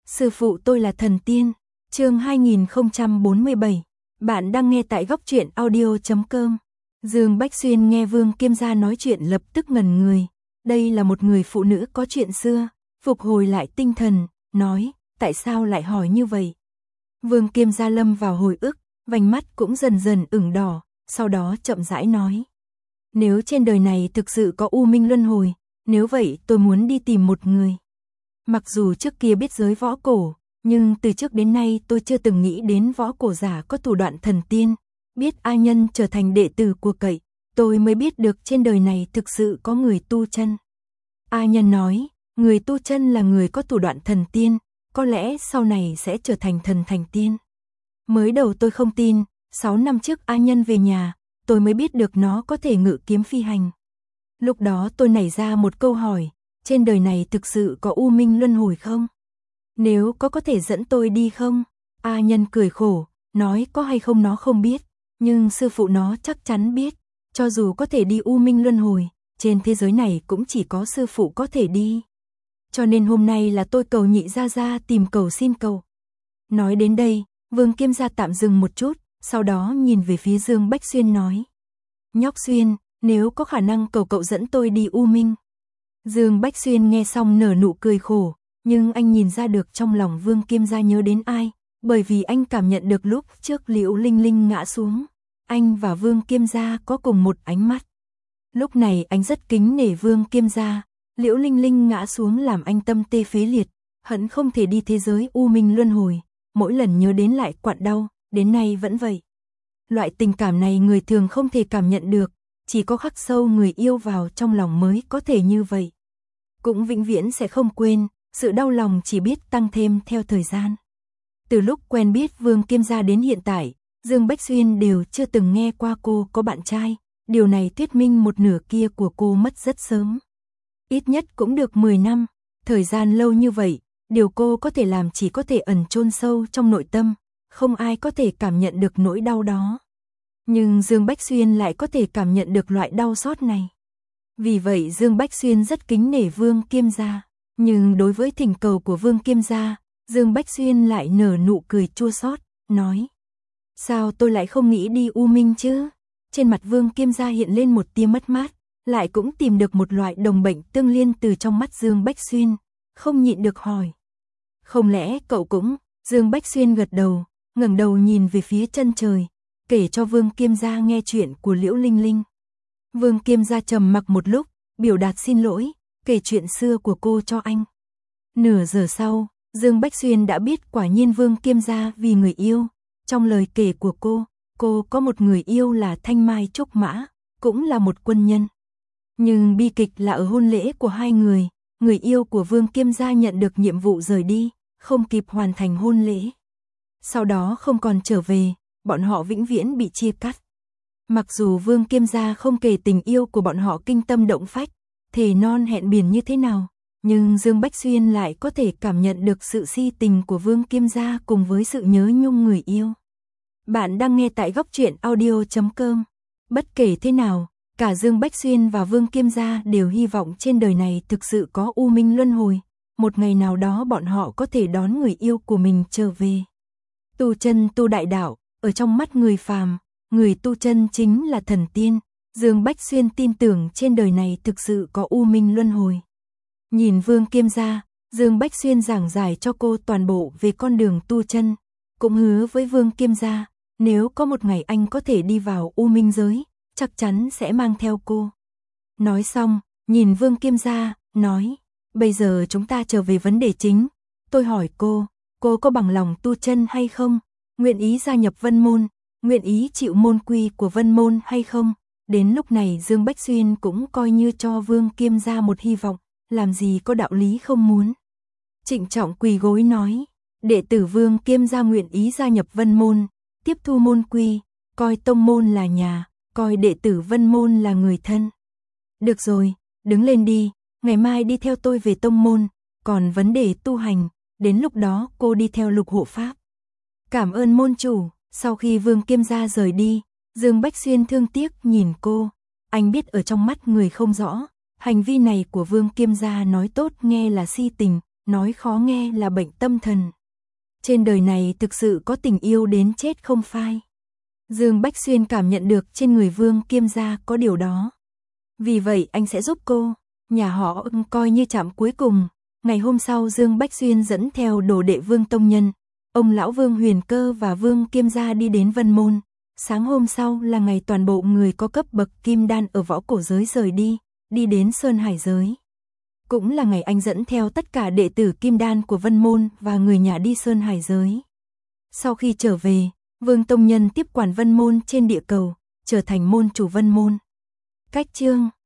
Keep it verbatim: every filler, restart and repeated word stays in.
Sư phụ tôi là thần tiên. Chương hai nghìn không trăm bốn mươi bảy. Bạn đang nghe tại góc truyện audio chấm com. Dương Bách Xuyên nghe Vương Kiêm Gia nói chuyện lập tức ngẩn người. Đây là một người phụ nữ có chuyện xưa, phục hồi lại tinh thần, nói, tại sao lại hỏi như vậy? Vương Kiêm Gia lâm vào hồi ức, vành mắt cũng dần dần ửng đỏ, sau đó chậm rãi nói. Nếu trên đời này thực sự có U Minh Luân Hồi, nếu vậy tôi muốn đi tìm một người. Mặc dù trước kia biết giới võ cổ, nhưng từ trước đến nay tôi chưa từng nghĩ đến võ cổ giả có thủ đoạn thần tiên. Biết A Nhân trở thành đệ tử của cậy, tôi mới biết được trên đời này thực sự có người tu chân. A Nhân nói, người tu chân là người có thủ đoạn thần tiên, có lẽ sau này sẽ trở thành thần thành tiên. Mới đầu tôi không tin, sáu năm trước A Nhân về nhà, tôi mới biết được nó có thể ngự kiếm phi hành. Lúc đó tôi nảy ra một câu hỏi, trên đời này thực sự có U Minh Luân Hồi không? Nếu có có thể dẫn tôi đi không? A Nhân cười khổ, nói có hay không nó không biết, nhưng sư phụ nó chắc chắn biết, cho dù có thể đi U Minh Luân Hồi, trên thế giới này cũng chỉ có sư phụ có thể đi. Cho nên hôm nay là tôi cầu Nhị Gia Gia tìm cầu xin cầu. Nói đến đây, Vương Kiêm Gia tạm dừng một chút, sau đó nhìn về phía Dương Bách Xuyên nói. Nhóc Xuyên, nếu có khả năng cầu cậu dẫn tôi đi U Minh. Dương Bách Xuyên nghe xong nở nụ cười khổ, nhưng anh nhìn ra được trong lòng Vương Kiêm Gia nhớ đến ai, bởi vì anh cảm nhận được lúc trước Liễu Linh Linh ngã xuống, anh và Vương Kiêm Gia có cùng một ánh mắt. Lúc này anh rất kính nể Vương Kiêm Gia, Liễu Linh Linh ngã xuống làm anh tâm tê phế liệt, hận không thể đi thế giới U Minh Luân Hồi, mỗi lần nhớ đến lại quặn đau, đến nay vẫn vậy. Loại tình cảm này người thường không thể cảm nhận được, chỉ có khắc sâu người yêu vào trong lòng mới có thể như vậy. Cũng vĩnh viễn sẽ không quên, sự đau lòng chỉ biết tăng thêm theo thời gian. Từ lúc quen biết Vương Kiêm Gia đến hiện tại, Dương Bách Xuyên đều chưa từng nghe qua cô có bạn trai, điều này thuyết minh một nửa kia của cô mất rất sớm. Ít nhất cũng được mười năm, thời gian lâu như vậy, điều cô có thể làm chỉ có thể ẩn chôn sâu trong nội tâm, không ai có thể cảm nhận được nỗi đau đó. Nhưng Dương Bách Xuyên lại có thể cảm nhận được loại đau xót này. Vì vậy Dương Bách Xuyên rất kính nể Vương Kiêm Gia, nhưng đối với thỉnh cầu của Vương Kiêm Gia, Dương Bách Xuyên lại nở nụ cười chua xót, nói. Sao tôi lại không nghĩ đi U Minh chứ? Trên mặt Vương Kiêm Gia hiện lên một tia mất mát, lại cũng tìm được một loại đồng bệnh tương liên từ trong mắt Dương Bách Xuyên, không nhịn được hỏi. Không lẽ cậu cũng? Dương Bách Xuyên gật đầu, ngẩng đầu nhìn về phía chân trời, kể cho Vương Kiêm Gia nghe chuyện của Liễu Linh Linh. Vương Kiêm Gia trầm mặc một lúc, biểu đạt xin lỗi, kể chuyện xưa của cô cho anh. Nửa giờ sau, Dương Bách Xuyên đã biết quả nhiên Vương Kiêm Gia vì người yêu. Trong lời kể của cô, cô có một người yêu là Thanh Mai Trúc Mã, cũng là một quân nhân. Nhưng bi kịch là ở hôn lễ của hai người, người yêu của Vương Kiêm Gia nhận được nhiệm vụ rời đi, không kịp hoàn thành hôn lễ. Sau đó không còn trở về, bọn họ vĩnh viễn bị chia cắt. Mặc dù Vương Kiêm Gia không kể tình yêu của bọn họ kinh tâm động phách, thề non hẹn biển như thế nào, nhưng Dương Bách Xuyên lại có thể cảm nhận được sự si tình của Vương Kiêm Gia cùng với sự nhớ nhung người yêu. Bạn đang nghe tại góc truyện audio chấm com. Bất kể thế nào, cả Dương Bách Xuyên và Vương Kiêm Gia đều hy vọng trên đời này thực sự có U Minh Luân Hồi, một ngày nào đó bọn họ có thể đón người yêu của mình trở về. Tu chân tu đại đạo, ở trong mắt người phàm, người tu chân chính là thần tiên. Dương Bách Xuyên tin tưởng trên đời này thực sự có U Minh Luân Hồi. Nhìn Vương Kiêm Gia, Dương Bách Xuyên giảng giải cho cô toàn bộ về con đường tu chân, cũng hứa với Vương Kiêm Gia, nếu có một ngày anh có thể đi vào U Minh giới, chắc chắn sẽ mang theo cô. Nói xong, nhìn Vương Kiêm Gia, nói, bây giờ chúng ta trở về vấn đề chính. Tôi hỏi cô, cô có bằng lòng tu chân hay không? Nguyện ý gia nhập Vân Môn, nguyện ý chịu môn quy của Vân Môn hay không? Đến lúc này Dương Bách Xuyên cũng coi như cho Vương Kiêm Gia một hy vọng, làm gì có đạo lý không muốn. Trịnh trọng quỳ gối nói, đệ tử Vương Kiêm Gia nguyện ý gia nhập Vân Môn, tiếp thu môn quy, coi tông môn là nhà, coi đệ tử Vân Môn là người thân. Được rồi, đứng lên đi, ngày mai đi theo tôi về tông môn, còn vấn đề tu hành, đến lúc đó cô đi theo Lục hộ pháp. Cảm ơn môn chủ. Sau khi Vương Kiêm Gia rời đi, Dương Bách Xuyên thương tiếc nhìn cô, anh biết ở trong mắt người không rõ, hành vi này của Vương Kiêm Gia nói tốt nghe là si tình, nói khó nghe là bệnh tâm thần. Trên đời này thực sự có tình yêu đến chết không phai. Dương Bách Xuyên cảm nhận được trên người Vương Kiêm gia có điều đó. Vì vậy anh sẽ giúp cô, nhà họ Ưng coi như trạm cuối cùng. Ngày hôm sau Dương Bách Xuyên dẫn theo đồ đệ Vương Tông Nhân, ông lão Vương Huyền Cơ và Vương Kiêm gia đi đến Vân Môn. Sáng hôm sau là ngày toàn bộ người có cấp bậc kim đan ở võ cổ giới rời đi, đi đến Sơn Hải giới. Cũng là ngày anh dẫn theo tất cả đệ tử kim đan của Vân Môn và người nhà đi Sơn Hải giới. Sau khi trở về, Vương Tông Nhân tiếp quản Vân Môn trên địa cầu, trở thành môn chủ Vân Môn. Cách chương